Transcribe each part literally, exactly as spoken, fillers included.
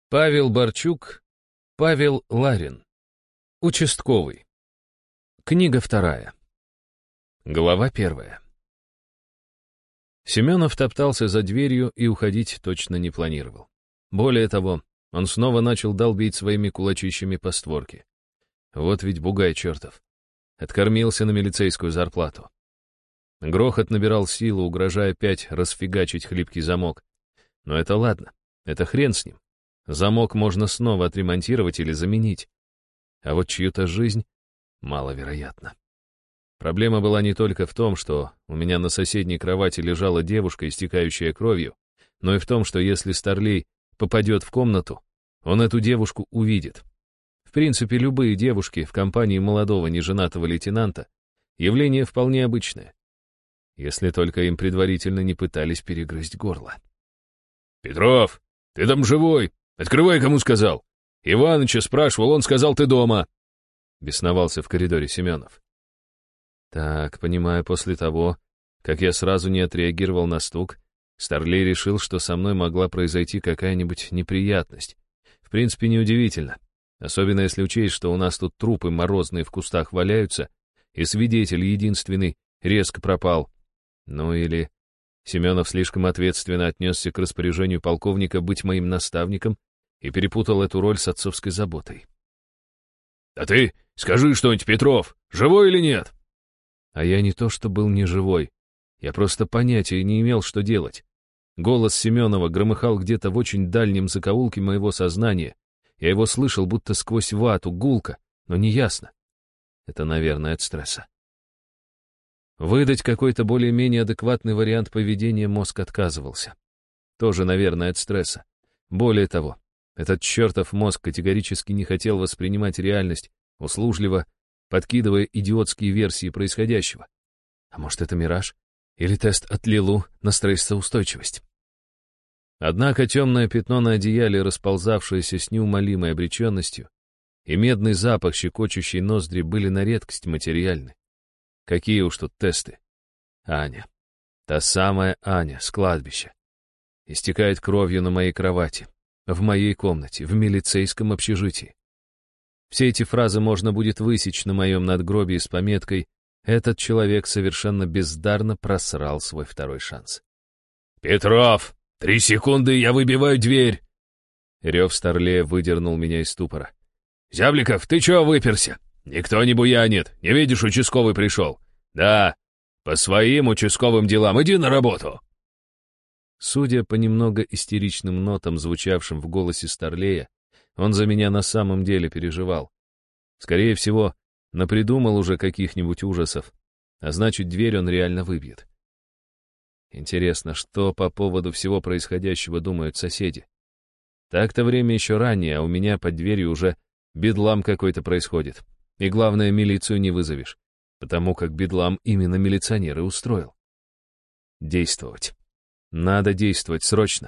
Павел Борчук, Павел Ларин. Участковый. Книга вторая. Глава первая. Семенов топтался за дверью и уходить точно не планировал. Более того, он снова начал долбить своими кулачищами по створке. Вот ведь бугай чертов. Откормился на милицейскую зарплату. Грохот набирал силу, угрожая опять расфигачить хлипкий замок. Но это ладно, это хрен с ним. Замок можно снова отремонтировать или заменить. А вот чью-то жизнь маловероятно. Проблема была не только в том, что у меня на соседней кровати лежала девушка, истекающая кровью, но и в том, что если Старлей попадет в комнату, он эту девушку увидит. В принципе, любые девушки в компании молодого неженатого лейтенанта — явление вполне обычное, если только им предварительно не пытались перегрызть горло. «Петров, ты там живой? Открывай, кому сказал. Иваныча спрашивал, он сказал, ты дома», — бесновался в коридоре Семенов. Так, понимаю, после того, как я сразу не отреагировал на стук, Старлей решил, что со мной могла произойти какая-нибудь неприятность. В принципе, неудивительно. Особенно если учесть, что у нас тут трупы морозные в кустах валяются, и свидетель единственный резко пропал. Ну или Семенов слишком ответственно отнесся к распоряжению полковника быть моим наставником и перепутал эту роль с отцовской заботой. «А ты скажи что-нибудь, Петров, живой или нет?» А я не то что был не живой, я просто понятия не имел, что делать. Голос Семенова громыхал где-то в очень дальнем закоулке моего сознания. Я его слышал будто сквозь вату, гулко, но неясно. Это, наверное, от стресса. Выдать какой-то более-менее адекватный вариант поведения мозг отказывался. Тоже, наверное, от стресса. Более того, этот чертов мозг категорически не хотел воспринимать реальность, услужливо подкидывая идиотские версии происходящего. А может, это мираж? Или тест от Лилу на стрессоустойчивость? Однако темное пятно на одеяле, расползавшееся с неумолимой обреченностью, и медный запах, щекочущий ноздри, были на редкость материальны. Какие уж тут тесты. Аня. Та самая Аня с кладбища. Истекает кровью на моей кровати, в моей комнате, в милицейском общежитии. Все эти фразы можно будет высечь на моем надгробии с пометкой «Этот человек совершенно бездарно просрал свой второй шанс». «Петров, три секунды, я выбиваю дверь!» Рев Старлея выдернул меня из ступора. «Зябликов, ты чего выперся? Никто не буянит, не видишь, участковый пришел. Да, по своим участковым делам, иди на работу!» Судя по немного истеричным нотам, звучавшим в голосе Старлея, он за меня на самом деле переживал. Скорее всего, напридумал уже каких-нибудь ужасов, а значит, дверь он реально выбьет. Интересно, что по поводу всего происходящего думают соседи? Так-то время еще раннее, а у меня под дверью уже бедлам какой-то происходит. И главное, милицию не вызовешь, потому как бедлам именно милиционер и устроил. Действовать. Надо действовать срочно.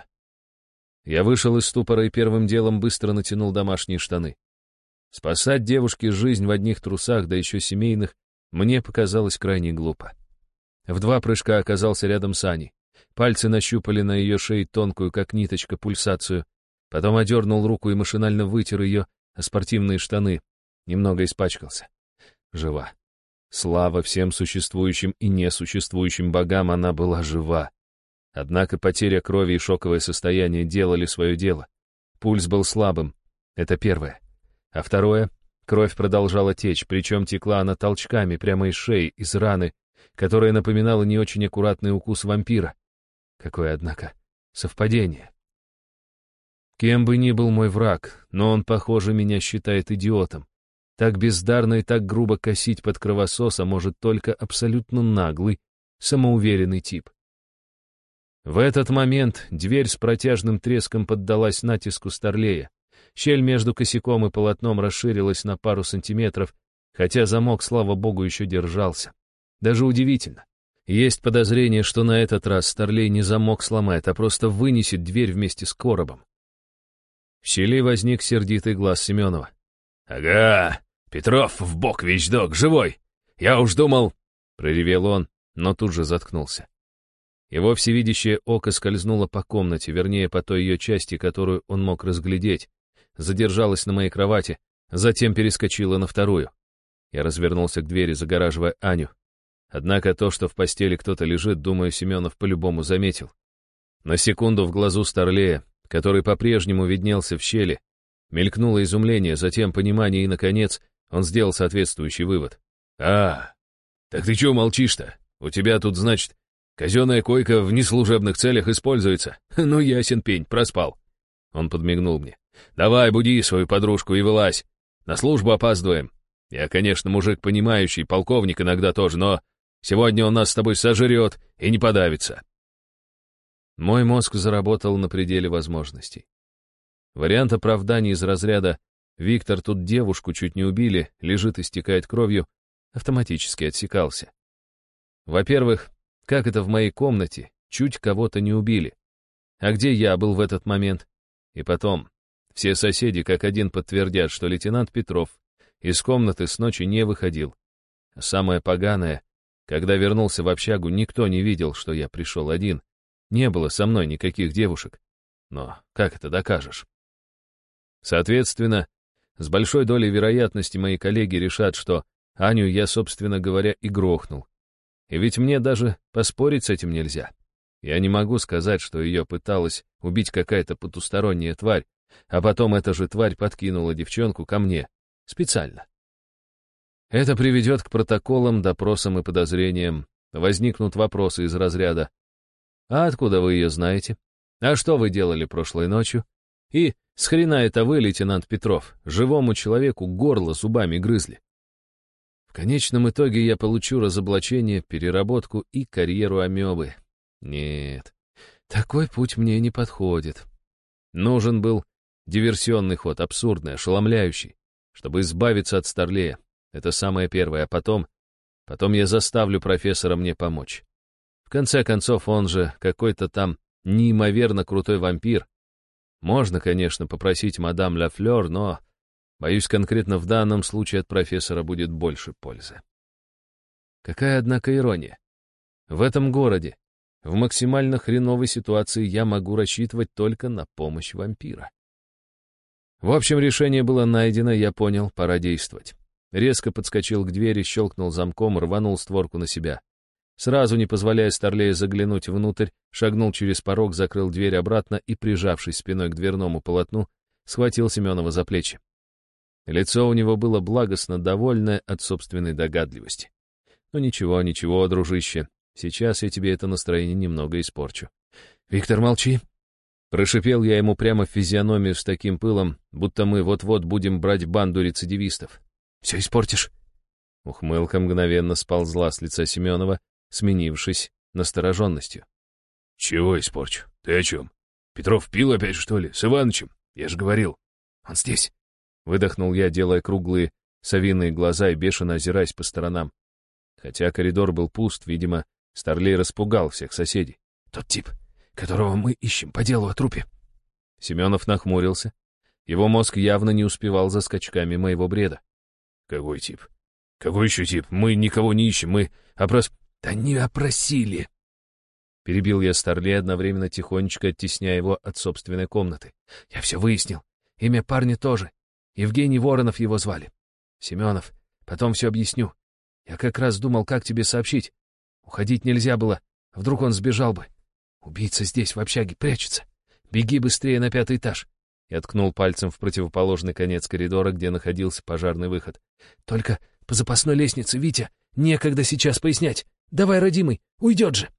Я вышел из ступора и первым делом быстро натянул домашние штаны. Спасать девушке жизнь в одних трусах, да еще семейных, мне показалось крайне глупо. В два прыжка оказался рядом с Аней. Пальцы нащупали на ее шее тонкую, как ниточка, пульсацию. Потом одернул руку и машинально вытер ее о спортивные штаны. Немного испачкался. Жива. Слава всем существующим и несуществующим богам, она была жива. Однако потеря крови и шоковое состояние делали свое дело. Пульс был слабым. Это первое. А второе — кровь продолжала течь, причем текла она толчками прямо из шеи, из раны, которая напоминала не очень аккуратный укус вампира. Какое, однако, совпадение. Кем бы ни был мой враг, но он, похоже, меня считает идиотом. Так бездарно и так грубо косить под кровососа может только абсолютно наглый, самоуверенный тип. В этот момент дверь с протяжным треском поддалась натиску Старлея. Щель между косяком и полотном расширилась на пару сантиметров, хотя замок, слава богу, еще держался. Даже удивительно. Есть подозрение, что на этот раз Старлей не замок сломает, а просто вынесет дверь вместе с коробом. В щели возник сердитый глаз Семенова. «Ага, Петров в бок вещдок, живой! Я уж думал...» — проревел он, но тут же заткнулся. Его всевидящее око скользнуло по комнате, вернее, по той ее части, которую он мог разглядеть, задержалось на моей кровати, затем перескочило на вторую. Я развернулся к двери, загораживая Аню. Однако то, что в постели кто-то лежит, думаю, Семенов по-любому заметил. На секунду в глазу Старлея, который по-прежнему виднелся в щели, мелькнуло изумление, затем понимание, и, наконец, он сделал соответствующий вывод. «А, так ты чего молчишь-то? У тебя тут, значит, казенная койка в неслужебных целях используется. Ну, ясен пень, проспал». Он подмигнул мне. «Давай, буди свою подружку и вылазь. На службу опаздываем. Я, конечно, мужик понимающий, полковник иногда тоже, но сегодня он нас с тобой сожрет и не подавится». Мой мозг заработал на пределе возможностей. Вариант оправдания из разряда «Виктор, тут девушку чуть не убили, лежит, истекает кровью» автоматически отсекался. Во-первых, как это в моей комнате, чуть кого-то не убили? А где я был в этот момент? И потом, все соседи как один подтвердят, что лейтенант Петров из комнаты с ночи не выходил. А самое поганое, когда вернулся в общагу, никто не видел, что я пришел один. Не было со мной никаких девушек. Но как это докажешь? Соответственно, с большой долей вероятности мои коллеги решат, что Аню я, собственно говоря, и грохнул. И ведь мне даже поспорить с этим нельзя. Я не могу сказать, что ее пыталась убить какая-то потусторонняя тварь, а потом эта же тварь подкинула девчонку ко мне. Специально. Это приведет к протоколам, допросам и подозрениям. Возникнут вопросы из разряда: «А откуда вы ее знаете? А что вы делали прошлой ночью? И с хрена это вы, лейтенант Петров, живому человеку горло зубами грызли?» В конечном итоге я получу разоблачение, переработку и карьеру амебы. Нет, такой путь мне не подходит. Нужен был диверсионный ход, абсурдный, ошеломляющий, чтобы избавиться от Старлея. Это самое первое, а потом... Потом я заставлю профессора мне помочь. В конце концов, он же какой-то там неимоверно крутой вампир. Можно, конечно, попросить мадам Ля Флёр, но... Боюсь, конкретно в данном случае от профессора будет больше пользы. Какая, однако, ирония. В этом городе, в максимально хреновой ситуации, я могу рассчитывать только на помощь вампира. В общем, решение было найдено, я понял, пора действовать. Резко подскочил к двери, щелкнул замком, рванул створку на себя. Сразу, не позволяя Старлею заглянуть внутрь, шагнул через порог, закрыл дверь обратно и, прижавшись спиной к дверному полотну, схватил Семенова за плечи. Лицо у него было благостно довольное от собственной догадливости. «Ну ничего, ничего, дружище, сейчас я тебе это настроение немного испорчу». «Виктор, молчи!» Прошипел я ему прямо в физиономию с таким пылом, будто мы вот-вот будем брать банду рецидивистов. «Все испортишь!» Ухмылка мгновенно сползла с лица Семенова, сменившись настороженностью. «Чего испорчу? Ты о чем? Петров пил опять, что ли? С Иванычем? Я же говорил». «Он здесь!» Выдохнул я, делая круглые совиные глаза и бешено озираясь по сторонам. Хотя коридор был пуст, видимо, Старлей распугал всех соседей. «Тот тип, которого мы ищем по делу о трупе». Семенов нахмурился. Его мозг явно не успевал за скачками моего бреда. «Какой тип? Какой еще тип? Мы никого не ищем, мы опрос...» «Да не опросили!» Перебил я Старлея, одновременно тихонечко оттесняя его от собственной комнаты. «Я все выяснил. Имя парня тоже. Евгений Воронов его звали. Семенов, потом все объясню. Я как раз думал, как тебе сообщить. Уходить нельзя было, вдруг он сбежал бы. Убийца здесь, в общаге, прячется. Беги быстрее на пятый этаж». Я ткнул пальцем в противоположный конец коридора, где находился пожарный выход. «Только по запасной лестнице, Витя, некогда сейчас пояснять. Давай, родимый, уйдет же».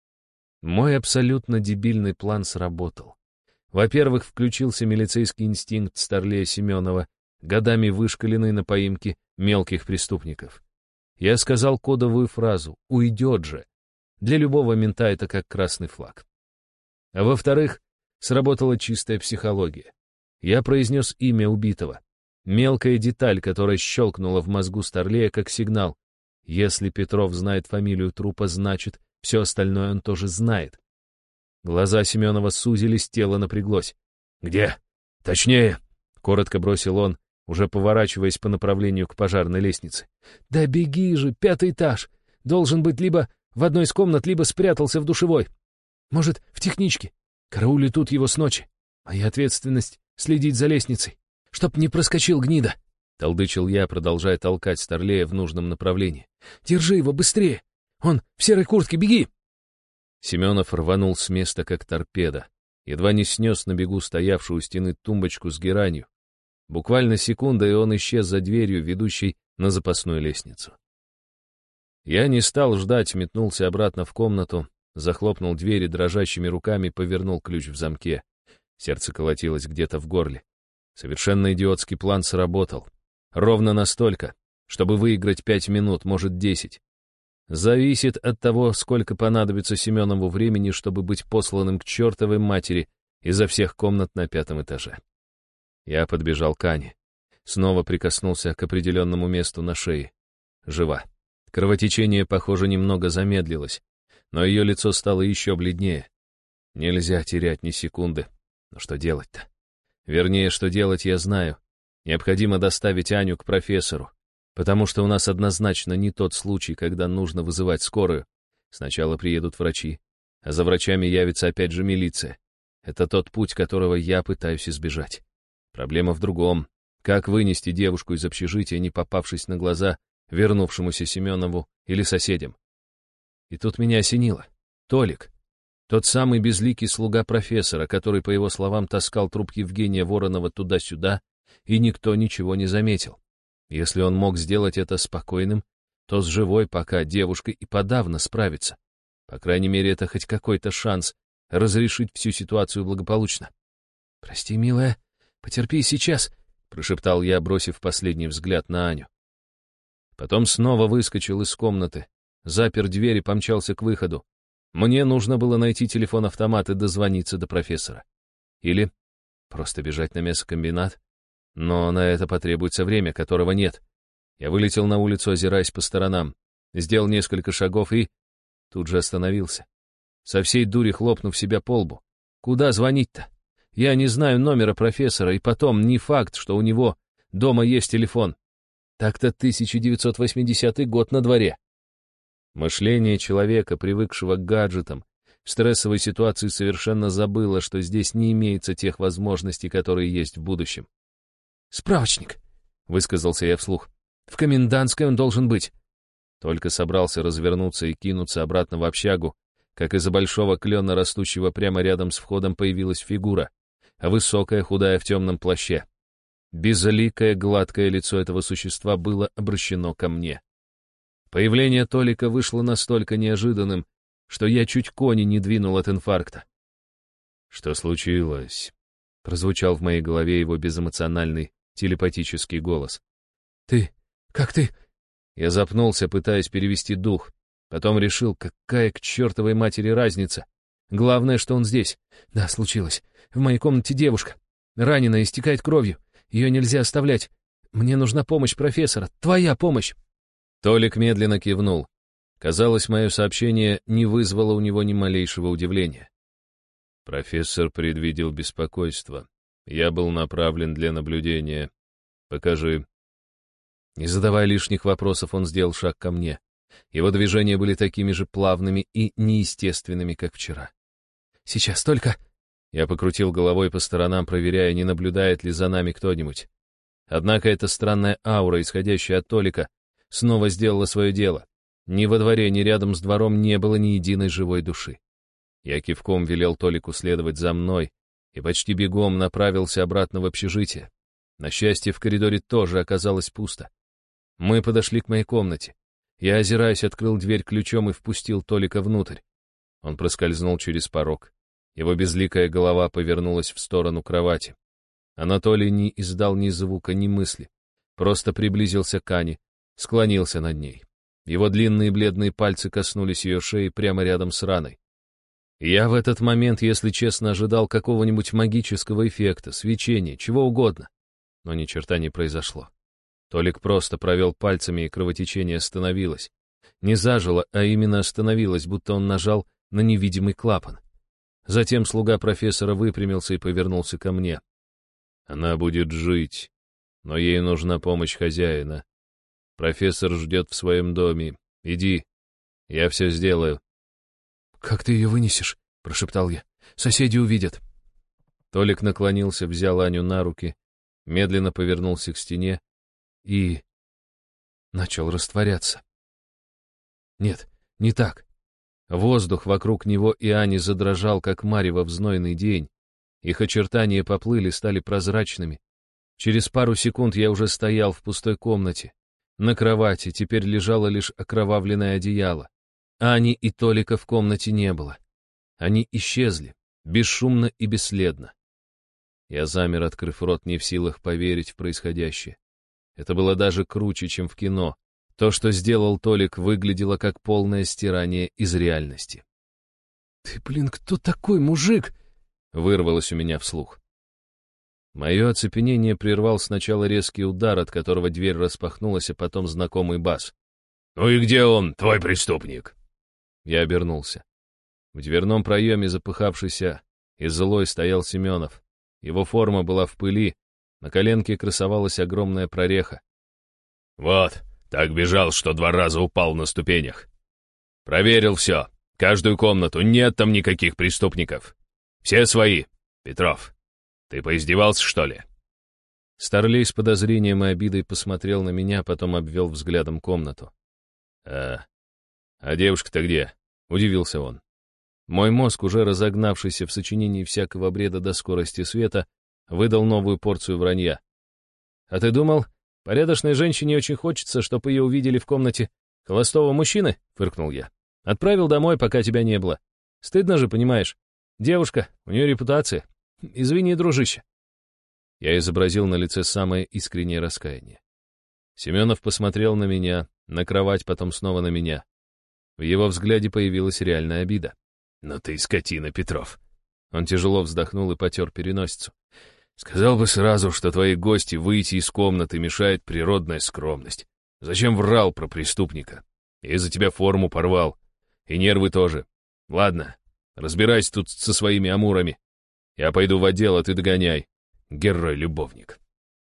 Мой абсолютно дебильный план сработал. Во-первых, включился милицейский инстинкт Старлея Семенова, годами вышкаленный на поимке мелких преступников. Я сказал кодовую фразу «уйдет же». Для любого мента это как красный флаг. А во-вторых, сработала чистая психология. Я произнес имя убитого. Мелкая деталь, которая щелкнула в мозгу Старлея как сигнал. Если Петров знает фамилию трупа, значит, все остальное он тоже знает. Глаза Семенова сузились, тело напряглось. «Где? Точнее!» — коротко бросил он, уже поворачиваясь по направлению к пожарной лестнице. «Да беги же, пятый этаж! Должен быть либо в одной из комнат, либо спрятался в душевой. Может, в техничке? Караулю тут его с ночи. Моя ответственность — следить за лестницей, чтоб не проскочил гнида. Толдычил я, продолжая толкать Старлея в нужном направлении. «Держи его быстрее! Он в серой куртке, беги!» Семенов рванул с места, как торпеда. Едва не снес на бегу стоявшую у стены тумбочку с геранью. Буквально секунда, и он исчез за дверью, ведущей на запасную лестницу. Я не стал ждать, метнулся обратно в комнату, захлопнул дверь и дрожащими руками повернул ключ в замке. Сердце колотилось где-то в горле. Совершенно идиотский план сработал. Ровно настолько, чтобы выиграть пять минут, может, десять. Зависит от того, сколько понадобится Семенову времени, чтобы быть посланным к чертовой матери изо всех комнат на пятом этаже. Я подбежал к Ане. Снова прикоснулся к определенному месту на шее. Жива. Кровотечение, похоже, немного замедлилось, но ее лицо стало еще бледнее. Нельзя терять ни секунды. Но что делать-то? Вернее, что делать, я знаю. Необходимо доставить Аню к профессору, потому что у нас однозначно не тот случай, когда нужно вызывать скорую. Сначала приедут врачи, а за врачами явится опять же милиция. Это тот путь, которого я пытаюсь избежать. Проблема в другом. Как вынести девушку из общежития, не попавшись на глаза вернувшемуся Семенову или соседям? И тут меня осенило. Толик. Тот самый безликий слуга профессора, который, по его словам, таскал труп Евгения Воронова туда-сюда, и никто ничего не заметил. Если он мог сделать это спокойным, то с живой пока девушкой и подавно справится. По крайней мере, это хоть какой-то шанс разрешить всю ситуацию благополучно. «Прости, милая, потерпи сейчас», — прошептал я, бросив последний взгляд на Аню. Потом снова выскочил из комнаты, запер дверь и помчался к выходу. Мне нужно было найти телефон-автомат и дозвониться до профессора. Или просто бежать на мясокомбинат. Но на это потребуется время, которого нет. Я вылетел на улицу, озираясь по сторонам. Сделал несколько шагов и тут же остановился. Со всей дури хлопнув себя по лбу. Куда звонить-то? Я не знаю номера профессора, и потом не факт, что у него дома есть телефон. Так-то тысяча девятьсот восьмидесятый год на дворе. Мышление человека, привыкшего к гаджетам, в стрессовой ситуации совершенно забыло, что здесь не имеется тех возможностей, которые есть в будущем. «Справочник», — высказался я вслух. «В комендантской он должен быть». Только собрался развернуться и кинуться обратно в общагу, как из-за большого клена, растущего прямо рядом с входом, появилась фигура, высокая, худая, в темном плаще. Безликое, гладкое лицо этого существа было обращено ко мне. Появление Толика вышло настолько неожиданным, что я чуть кони не двинул от инфаркта. «Что случилось?» — прозвучал в моей голове его безэмоциональный телепатический голос. «Ты... как ты...» Я запнулся, пытаясь перевести дух. Потом решил, какая к чертовой матери разница. Главное, что он здесь. Да, случилось. В моей комнате девушка. Ранена, истекает кровью. Ее нельзя оставлять. Мне нужна помощь профессора. Твоя помощь. Толик медленно кивнул. Казалось, мое сообщение не вызвало у него ни малейшего удивления. Профессор предвидел беспокойство. Я был направлен для наблюдения. Покажи. Не задавая лишних вопросов, он сделал шаг ко мне. Его движения были такими же плавными и неестественными, как вчера. «Сейчас только...» Я покрутил головой по сторонам, проверяя, не наблюдает ли за нами кто-нибудь. Однако эта странная аура, исходящая от Толика, снова сделала свое дело. Ни во дворе, ни рядом с двором не было ни единой живой души. Я кивком велел Толику следовать за мной и почти бегом направился обратно в общежитие. На счастье, в коридоре тоже оказалось пусто. Мы подошли к моей комнате. Я, озираясь, открыл дверь ключом и впустил Толика внутрь. Он проскользнул через порог. Его безликая голова повернулась в сторону кровати. Анатолий не издал ни звука, ни мысли. Просто приблизился к Ане, склонился над ней. Его длинные бледные пальцы коснулись ее шеи прямо рядом с раной. Я в этот момент, если честно, ожидал какого-нибудь магического эффекта, свечения, чего угодно. Но ни черта не произошло. Толик просто провел пальцами, и кровотечение остановилось. Не зажило, а именно остановилось, будто он нажал на невидимый клапан. Затем слуга профессора выпрямился и повернулся ко мне. Она будет жить, но ей нужна помощь хозяина. Профессор ждет в своем доме. Иди, я все сделаю. «Как ты ее вынесешь?» прошептал я. «Соседи увидят». Толик наклонился, взял Аню на руки, медленно повернулся к стене и начал растворяться. Нет, не так. Воздух вокруг него и Ани задрожал, как марево в знойный день. Их очертания поплыли, стали прозрачными. Через пару секунд я уже стоял в пустой комнате. На кровати теперь лежало лишь окровавленное одеяло. Ани и Толика в комнате не было. Они исчезли, бесшумно и бесследно. Я замер, открыв рот, не в силах поверить в происходящее. Это было даже круче, чем в кино. То, что сделал Толик, выглядело как полное стирание из реальности. «Ты, блин, кто такой, мужик?» — вырвалось у меня вслух. Мое оцепенение прервал сначала резкий удар, от которого дверь распахнулась, а потом знакомый бас. «Ну и где он, твой преступник?» Я обернулся. В дверном проеме, запыхавшийся и злой, стоял Семенов. Его форма была в пыли, на коленке красовалась огромная прореха. «Вот, так бежал, что два раза упал на ступенях. Проверил все, каждую комнату, нет там никаких преступников. Все свои, Петров. Ты поиздевался, что ли?» Старлей с подозрением и обидой посмотрел на меня, потом обвел взглядом комнату. «А, а девушка-то где?» — удивился он. Мой мозг, уже разогнавшийся в сочинении всякого бреда до скорости света, выдал новую порцию вранья. «А ты думал, порядочной женщине очень хочется, чтобы ее увидели в комнате холостого мужчины?» — фыркнул я. «Отправил домой, пока тебя не было. Стыдно же, понимаешь? Девушка, у нее репутация. Извини, дружище». Я изобразил на лице самое искреннее раскаяние. Семенов посмотрел на меня, на кровать, потом снова на меня. В его взгляде появилась реальная обида. «Ну ты скотина, Петров!» Он тяжело вздохнул и потер переносицу. «Сказал бы сразу, что твои гости выйти из комнаты мешает природная скромность. Зачем врал про преступника? Я из-за тебя форму порвал. И нервы тоже. Ладно, разбирайся тут со своими амурами. Я пойду в отдел, а ты догоняй. Герой-любовник».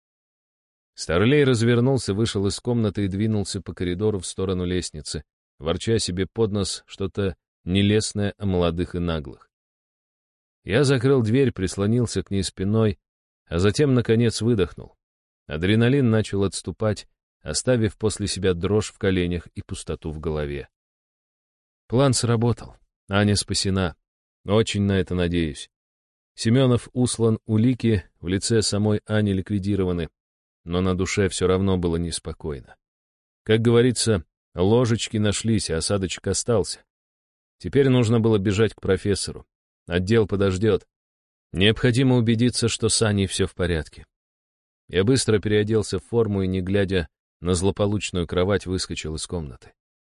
Старлей развернулся, вышел из комнаты и двинулся по коридору в сторону лестницы, ворча себе под нос что-то нелестное о молодых и наглых. Я закрыл дверь, прислонился к ней спиной, а затем, наконец, выдохнул. Адреналин начал отступать, оставив после себя дрожь в коленях и пустоту в голове. План сработал. Аня спасена. Очень на это надеюсь. Семенов услан улики, в лице самой Ани ликвидированы, но на душе все равно было неспокойно. Как говорится, ложечки нашлись, а осадочек остался. Теперь нужно было бежать к профессору. Отдел подождет. Необходимо убедиться, что с Аней все в порядке. Я быстро переоделся в форму и, не глядя на злополучную кровать, выскочил из комнаты.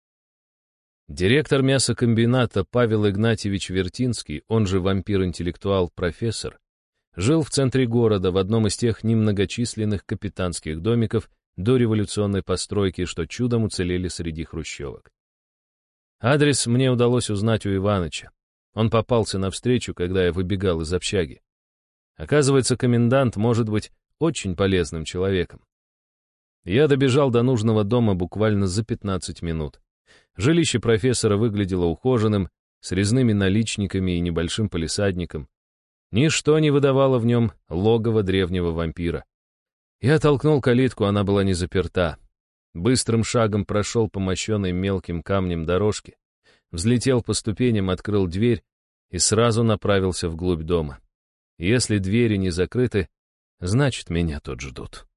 Директор мясокомбината Павел Игнатьевич Вертинский, он же вампир-интеллектуал-профессор, жил в центре города в одном из тех немногочисленных капитанских домиков дореволюционной постройки, что чудом уцелели среди хрущевок. Адрес мне удалось узнать у Иваныча. Он попался навстречу, когда я выбегал из общаги. Оказывается, комендант может быть очень полезным человеком. Я добежал до нужного дома буквально за пятнадцать минут. Жилище профессора выглядело ухоженным, с резными наличниками и небольшим палисадником. Ничто не выдавало в нем логово древнего вампира. Я толкнул калитку, она была не заперта. Быстрым шагом прошел по мощенной мелким камнем дорожке, взлетел по ступеням, открыл дверь и сразу направился вглубь дома. Если двери не закрыты, значит, меня тут ждут.